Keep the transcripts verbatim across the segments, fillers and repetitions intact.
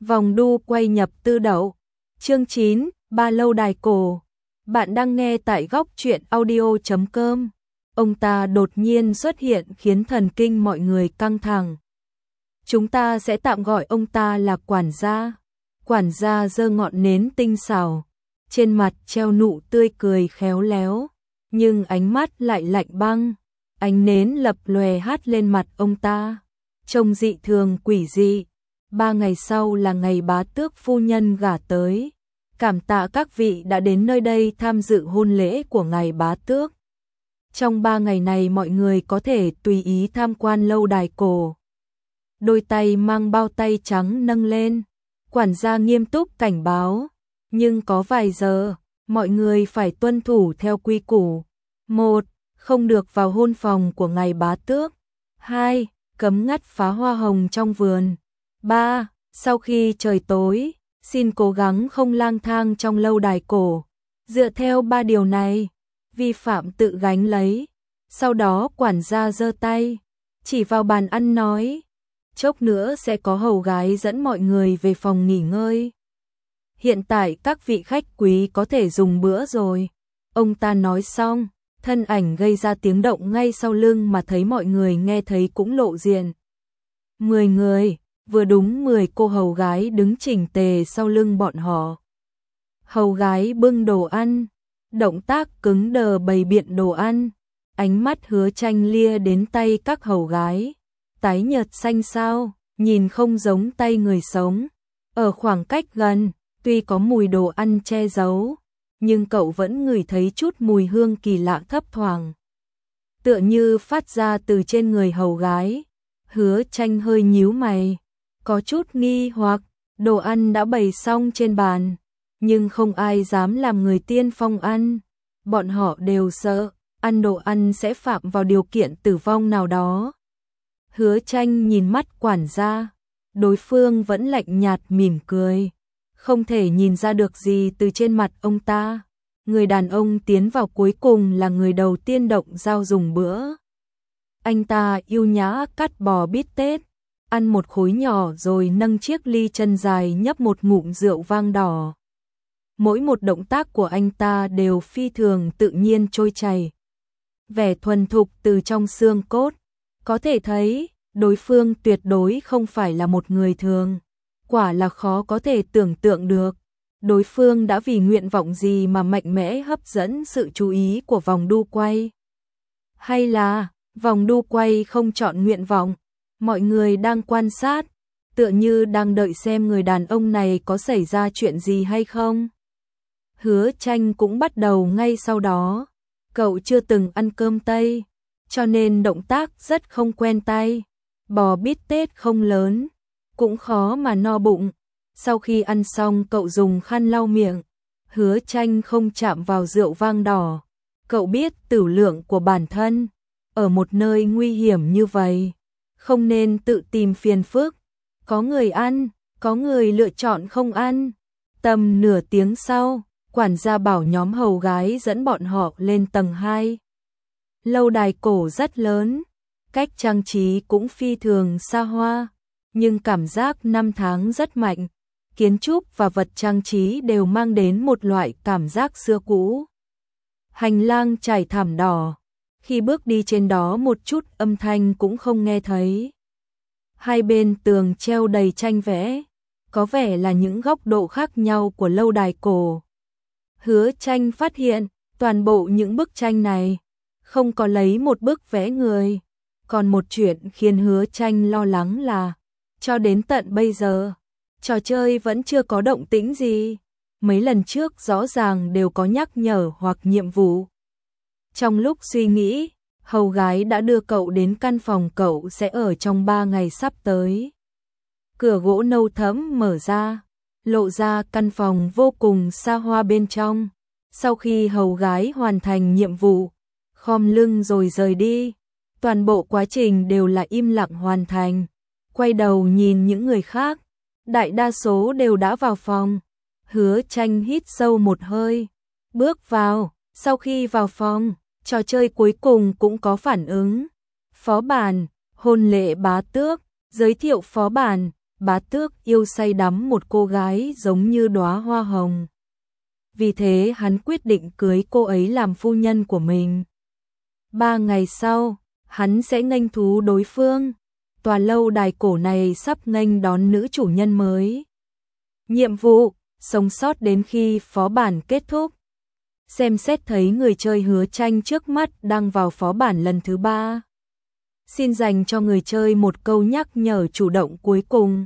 Vòng đu quay nhập tư đậu. Chương chín, Ba lâu đài cổ. Bạn đang nghe tại góc truyện audio chấm com. Ông ta đột nhiên xuất hiện khiến thần kinh mọi người căng thẳng. Chúng ta sẽ tạm gọi ông ta là quản gia. Quản gia giơ ngọn nến tinh xảo, trên mặt treo nụ tươi cười khéo léo, nhưng ánh mắt lại lạnh băng. Ánh nến lập lòe hắt lên mặt ông ta, trông dị thường quỷ dị. Ba ngày sau là ngày bá tước phu nhân gả tới. Cảm tạ các vị đã đến nơi đây tham dự hôn lễ của ngài bá tước. Trong ba ngày này mọi người có thể tùy ý tham quan lâu đài cổ. Đôi tay mang bao tay trắng nâng lên, quản gia nghiêm túc cảnh báo. Nhưng có vài giờ, mọi người phải tuân thủ theo quy củ. Một, không được vào hôn phòng của ngài bá tước. Hai, cấm ngắt phá hoa hồng trong vườn. Ba, sau khi trời tối, xin cố gắng không lang thang trong lâu đài cổ. Dựa theo ba điều này, vi phạm tự gánh lấy. Sau đó quản gia giơ tay, chỉ vào bàn ăn nói, chốc nữa sẽ có hầu gái dẫn mọi người về phòng nghỉ ngơi. Hiện tại các vị khách quý có thể dùng bữa rồi. Ông ta nói xong, thân ảnh gây ra tiếng động ngay sau lưng mà thấy mọi người nghe thấy cũng lộ diện. Mười người, vừa đúng mười cô hầu gái đứng chỉnh tề sau lưng bọn họ. Hầu gái bưng đồ ăn, động tác cứng đờ bày biện đồ ăn, ánh mắt Hứa Tranh lia đến tay các hầu gái, tái nhợt xanh xao, nhìn không giống tay người sống. Ở khoảng cách gần, tuy có mùi đồ ăn che giấu, nhưng cậu vẫn ngửi thấy chút mùi hương kỳ lạ thấp thoảng, tựa như phát ra từ trên người hầu gái. Hứa Tranh hơi nhíu mày, có chút nghi hoặc. Đồ ăn đã bày xong trên bàn, nhưng không ai dám làm người tiên phong ăn. Bọn họ đều sợ ăn đồ ăn sẽ phạm vào điều kiện tử vong nào đó. Hứa Tranh nhìn mắt quản gia, đối phương vẫn lạnh nhạt mỉm cười, không thể nhìn ra được gì từ trên mặt ông ta. Người đàn ông tiến vào cuối cùng là người đầu tiên động dao dùng bữa. Anh ta yêu nhã cắt bò bít tết, ăn một khối nhỏ rồi nâng chiếc ly chân dài nhấp một ngụm rượu vang đỏ. Mỗi một động tác của anh ta đều phi thường tự nhiên trôi chảy, vẻ thuần thục từ trong xương cốt. Có thể thấy, đối phương tuyệt đối không phải là một người thường. Quả là khó có thể tưởng tượng được, đối phương đã vì nguyện vọng gì mà mạnh mẽ hấp dẫn sự chú ý của vòng đu quay. Hay là, vòng đu quay không chọn nguyện vọng, mọi người đang quan sát, tựa như đang đợi xem người đàn ông này có xảy ra chuyện gì hay không. Hứa Tranh cũng bắt đầu ngay sau đó. Cậu chưa từng ăn cơm Tây, cho nên động tác rất không quen tay. Bò bít tết không lớn, cũng khó mà no bụng. Sau khi ăn xong cậu dùng khăn lau miệng. Hứa Tranh không chạm vào rượu vang đỏ. Cậu biết tửu lượng của bản thân, ở một nơi nguy hiểm như vậy, không nên tự tìm phiền phức. Có người ăn, có người lựa chọn không ăn. Tầm nửa tiếng sau, quản gia bảo nhóm hầu gái dẫn bọn họ lên tầng hai. Lâu đài cổ rất lớn, cách trang trí cũng phi thường xa hoa, nhưng cảm giác năm tháng rất mạnh. Kiến trúc và vật trang trí đều mang đến một loại cảm giác xưa cũ. Hành lang trải thảm đỏ, khi bước đi trên đó một chút âm thanh cũng không nghe thấy. Hai bên tường treo đầy tranh vẽ, có vẻ là những góc độ khác nhau của lâu đài cổ. Hứa Tranh phát hiện, toàn bộ những bức tranh này, không có lấy một bức vẽ người. Còn một chuyện khiến Hứa Tranh lo lắng là, cho đến tận bây giờ, trò chơi vẫn chưa có động tĩnh gì. Mấy lần trước rõ ràng đều có nhắc nhở hoặc nhiệm vụ. Trong lúc suy nghĩ, hầu gái đã đưa cậu đến căn phòng cậu sẽ ở trong ba ngày sắp tới. Cửa gỗ nâu thẫm mở ra, lộ ra căn phòng vô cùng xa hoa bên trong. Sau khi hầu gái hoàn thành nhiệm vụ, khom lưng rồi rời đi, toàn bộ quá trình đều là im lặng hoàn thành. Quay đầu nhìn những người khác, đại đa số đều đã vào phòng. Hứa Tranh hít sâu một hơi, bước vào. Sau khi vào phòng, trò chơi cuối cùng cũng có phản ứng. Phó bản, hôn lễ bá tước, giới thiệu phó bản. Bá Tước yêu say đắm một cô gái giống như đóa hoa hồng. Vì thế hắn quyết định cưới cô ấy làm phu nhân của mình. Ba ngày sau, hắn sẽ nghênh thú đối phương. Tòa lâu đài cổ này sắp nghênh đón nữ chủ nhân mới. Nhiệm vụ, sống sót đến khi phó bản kết thúc. Xem xét thấy người chơi Hứa Tranh trước mắt đang vào phó bản lần thứ ba. Xin dành cho người chơi một câu nhắc nhở chủ động cuối cùng.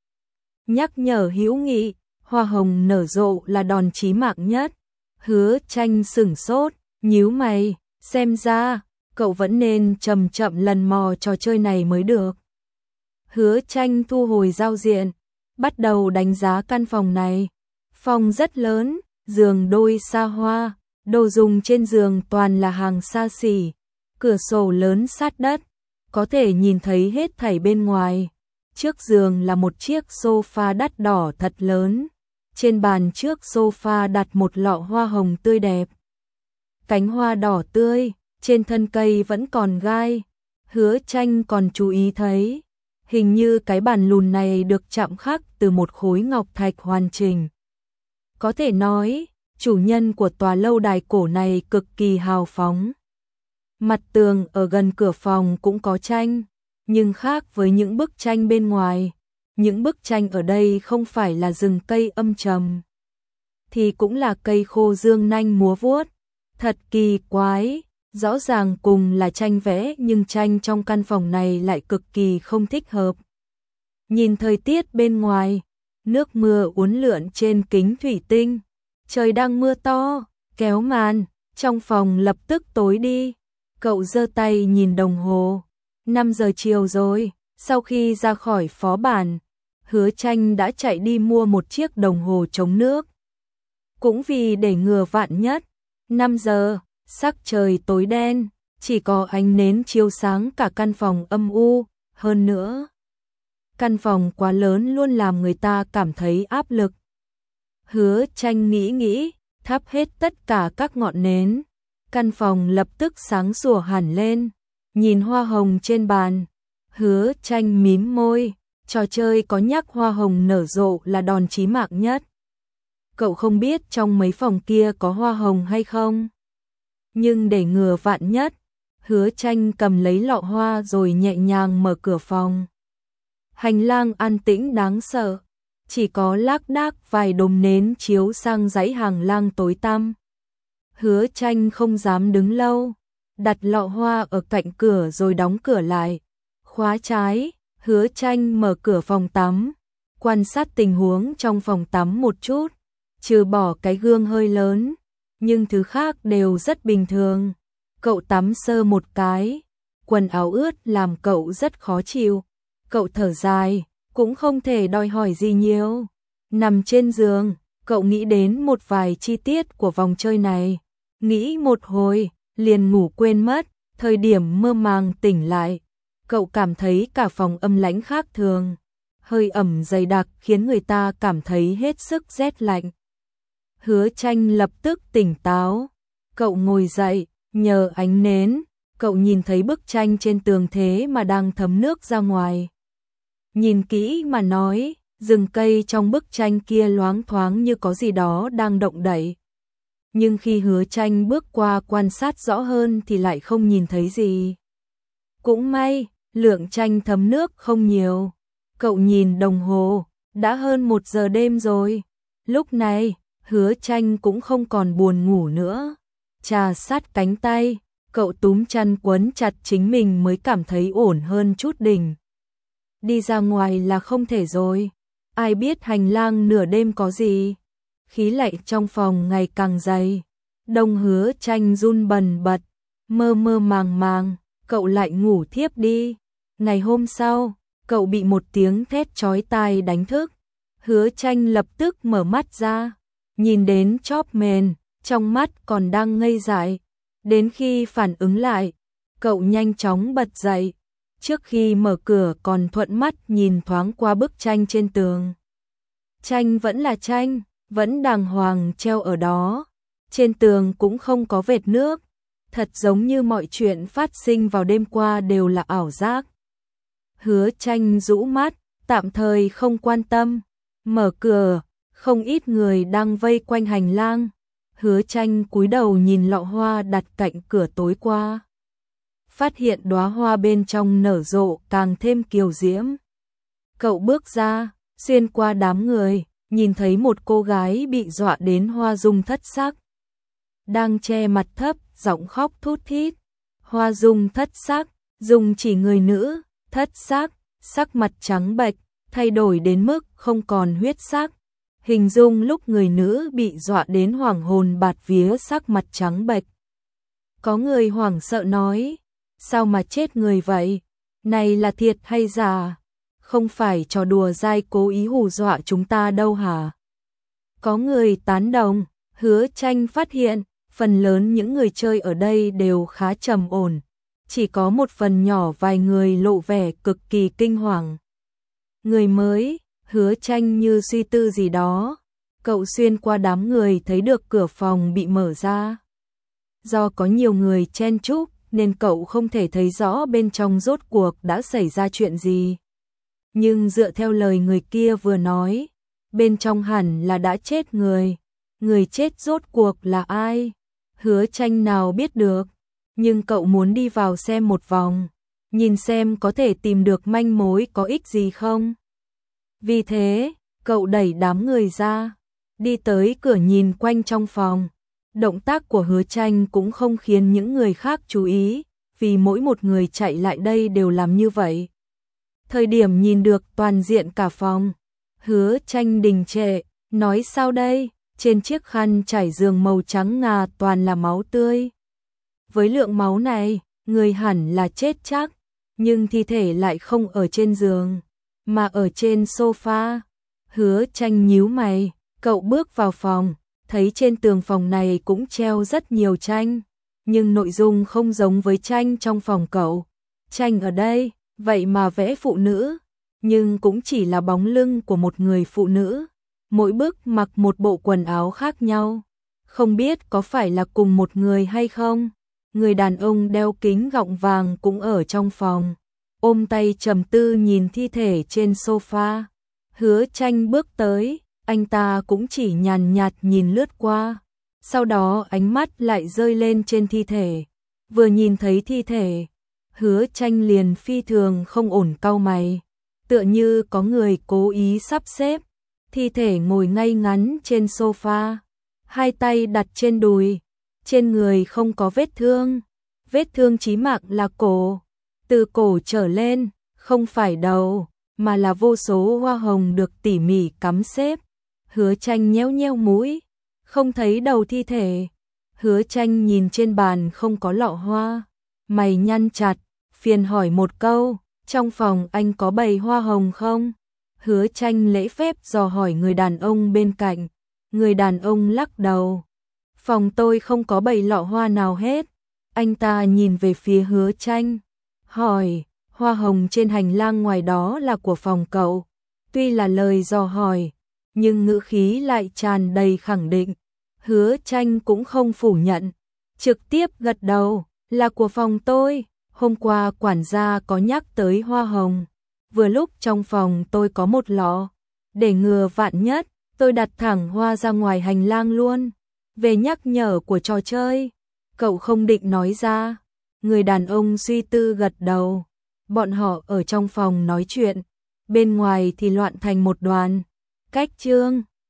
Nhắc nhở hữu nghị, hoa hồng nở rộ là đòn chí mạng nhất. Hứa Tranh sửng sốt, nhíu mày, xem ra cậu vẫn nên chậm chậm lần mò trò chơi này mới được. Hứa Tranh thu hồi giao diện, bắt đầu đánh giá căn phòng này. Phòng rất lớn, giường đôi xa hoa, đồ dùng trên giường toàn là hàng xa xỉ, cửa sổ lớn sát đất, có thể nhìn thấy hết thảy bên ngoài. Trước giường là một chiếc sofa đắt đỏ thật lớn, trên bàn trước sofa đặt một lọ hoa hồng tươi đẹp. Cánh hoa đỏ tươi, trên thân cây vẫn còn gai. Hứa Tranh còn chú ý thấy, hình như cái bàn lùn này được chạm khắc từ một khối ngọc thạch hoàn chỉnh. Có thể nói, chủ nhân của tòa lâu đài cổ này cực kỳ hào phóng. Mặt tường ở gần cửa phòng cũng có tranh, nhưng khác với những bức tranh bên ngoài, những bức tranh ở đây không phải là rừng cây âm trầm, thì cũng là cây khô dương nanh múa vuốt. Thật kỳ quái, rõ ràng cùng là tranh vẽ nhưng tranh trong căn phòng này lại cực kỳ không thích hợp. Nhìn thời tiết bên ngoài, nước mưa uốn lượn trên kính thủy tinh, trời đang mưa to, kéo màn, trong phòng lập tức tối đi. Cậu giơ tay nhìn đồng hồ, năm giờ chiều rồi. Sau khi ra khỏi phó bản, Hứa Tranh đã chạy đi mua một chiếc đồng hồ chống nước. Cũng vì để ngừa vạn nhất, năm giờ, sắc trời tối đen, chỉ có ánh nến chiếu sáng cả căn phòng âm u. Hơn nữa, căn phòng quá lớn luôn làm người ta cảm thấy áp lực. Hứa Tranh nghĩ nghĩ, thắp hết tất cả các ngọn nến. Căn phòng lập tức sáng sủa hẳn lên. Nhìn hoa hồng trên bàn, Hứa Tranh mím môi. Trò chơi có nhắc hoa hồng nở rộ là đòn chí mạng nhất. Cậu không biết trong mấy phòng kia có hoa hồng hay không. Nhưng để ngừa vạn nhất, Hứa Tranh cầm lấy lọ hoa rồi nhẹ nhàng mở cửa phòng. Hành lang an tĩnh đáng sợ, chỉ có lác đác vài đốm nến chiếu sang dãy hành lang tối tăm. Hứa Tranh không dám đứng lâu, đặt lọ hoa ở cạnh cửa rồi đóng cửa lại. Khóa trái, Hứa Tranh mở cửa phòng tắm, quan sát tình huống trong phòng tắm một chút, trừ bỏ cái gương hơi lớn, nhưng thứ khác đều rất bình thường. Cậu tắm sơ một cái, quần áo ướt làm cậu rất khó chịu. Cậu thở dài, cũng không thể đòi hỏi gì nhiều. Nằm trên giường, cậu nghĩ đến một vài chi tiết của vòng chơi này. Nghĩ một hồi, liền ngủ quên mất. Thời điểm mơ màng tỉnh lại, cậu cảm thấy cả phòng âm lãnh khác thường. Hơi ẩm dày đặc khiến người ta cảm thấy hết sức rét lạnh. Hứa Tranh lập tức tỉnh táo. Cậu ngồi dậy, nhờ ánh nến, cậu nhìn thấy bức tranh trên tường thế mà đang thấm nước ra ngoài. Nhìn kỹ mà nói, rừng cây trong bức tranh kia loáng thoáng như có gì đó đang động đậy. Nhưng khi Hứa Tranh bước qua quan sát rõ hơn thì lại không nhìn thấy gì. Cũng may, lượng tranh thấm nước không nhiều. Cậu nhìn đồng hồ, đã hơn một giờ đêm rồi. Lúc này, Hứa Tranh cũng không còn buồn ngủ nữa. Chà sát cánh tay, cậu túm chăn quấn chặt chính mình mới cảm thấy ổn hơn chút đỉnh. Đi ra ngoài là không thể rồi. Ai biết hành lang nửa đêm có gì. Khí lạnh trong phòng ngày càng dày. Đông Hứa Tranh run bần bật, mơ mơ màng màng, cậu lại ngủ thiếp đi. Ngày hôm sau, cậu bị một tiếng thét chói tai đánh thức. Hứa Tranh lập tức mở mắt ra, nhìn đến chóp mền, trong mắt còn đang ngây dại. Đến khi phản ứng lại, cậu nhanh chóng bật dậy. Trước khi mở cửa còn thuận mắt nhìn thoáng qua bức tranh trên tường. Tranh vẫn là tranh, vẫn đàng hoàng treo ở đó. Trên tường cũng không có vệt nước. Thật giống như mọi chuyện phát sinh vào đêm qua đều là ảo giác. Hứa Tranh rũ mắt, tạm thời không quan tâm. Mở cửa, không ít người đang vây quanh hành lang. Hứa Tranh cúi đầu nhìn lọ hoa đặt cạnh cửa tối qua. Phát hiện đóa hoa bên trong nở rộ càng thêm kiều diễm. Cậu bước ra, xuyên qua đám người, nhìn thấy một cô gái bị dọa đến hoa dung thất sắc. Đang che mặt thấp, giọng khóc thút thít. Hoa dung thất sắc, dùng chỉ người nữ, thất sắc, sắc mặt trắng bệch, thay đổi đến mức không còn huyết sắc. Hình dung lúc người nữ bị dọa đến hoảng hồn bạt vía, sắc mặt trắng bệch. Có người hoảng sợ nói, sao mà chết người vậy? Này là thiệt hay giả? Không phải trò đùa dai cố ý hù dọa chúng ta đâu hả? Có người tán đồng. Hứa Tranh phát hiện, phần lớn những người chơi ở đây đều khá trầm ổn. Chỉ có một phần nhỏ vài người lộ vẻ cực kỳ kinh hoàng. Người mới, Hứa Tranh như suy tư gì đó. Cậu xuyên qua đám người thấy được cửa phòng bị mở ra. Do có nhiều người chen chúc nên cậu không thể thấy rõ bên trong rốt cuộc đã xảy ra chuyện gì. Nhưng dựa theo lời người kia vừa nói, bên trong hẳn là đã chết người. Người chết rốt cuộc là ai? Hứa Tranh nào biết được, nhưng cậu muốn đi vào xem một vòng, nhìn xem có thể tìm được manh mối có ích gì không. Vì thế, cậu đẩy đám người ra, đi tới cửa nhìn quanh trong phòng. Động tác của Hứa Tranh cũng không khiến những người khác chú ý, vì mỗi một người chạy lại đây đều làm như vậy. Thời điểm nhìn được toàn diện cả phòng, Hứa Tranh đình trệ, nói sao đây? Trên chiếc khăn trải giường màu trắng ngà toàn là máu tươi. Với lượng máu này, người hẳn là chết chắc, nhưng thi thể lại không ở trên giường, mà ở trên sofa. Hứa Tranh nhíu mày, cậu bước vào phòng, thấy trên tường phòng này cũng treo rất nhiều tranh, nhưng nội dung không giống với tranh trong phòng cậu. Tranh ở đây, vậy mà vẽ phụ nữ, nhưng cũng chỉ là bóng lưng của một người phụ nữ. Mỗi bức mặc một bộ quần áo khác nhau, không biết có phải là cùng một người hay không. Người đàn ông đeo kính gọng vàng cũng ở trong phòng, ôm tay trầm tư nhìn thi thể trên sofa. Hứa Tranh bước tới, anh ta cũng chỉ nhàn nhạt nhìn lướt qua, sau đó ánh mắt lại rơi lên trên thi thể. Vừa nhìn thấy thi thể, Hứa Tranh liền phi thường không ổn cau mày, tựa như có người cố ý sắp xếp. Thi thể ngồi ngay ngắn trên sofa, hai tay đặt trên đùi, trên người không có vết thương. Vết thương chí mạng là cổ, từ cổ trở lên, không phải đầu, mà là vô số hoa hồng được tỉ mỉ cắm xếp. Hứa Tranh nhéo nhéo mũi, không thấy đầu thi thể. Hứa Tranh nhìn trên bàn không có lọ hoa, mày nhăn chặt, phiền hỏi một câu, trong phòng anh có bày hoa hồng không? Hứa Tranh lễ phép dò hỏi người đàn ông bên cạnh. Người đàn ông lắc đầu, phòng tôi không có bày lọ hoa nào hết. Anh ta nhìn về phía Hứa Tranh, hỏi, hoa hồng trên hành lang ngoài đó là của phòng cậu? Tuy là lời dò hỏi, nhưng ngữ khí lại tràn đầy khẳng định. Hứa Tranh cũng không phủ nhận, trực tiếp gật đầu, là của phòng tôi. Hôm qua quản gia có nhắc tới hoa hồng, vừa lúc trong phòng tôi có một lọ, để ngừa vạn nhất, tôi đặt thẳng hoa ra ngoài hành lang luôn. Về nhắc nhở của trò chơi, cậu không định nói ra. Người đàn ông suy tư gật đầu. Bọn họ ở trong phòng nói chuyện, bên ngoài thì loạn thành một đoàn. Cách chương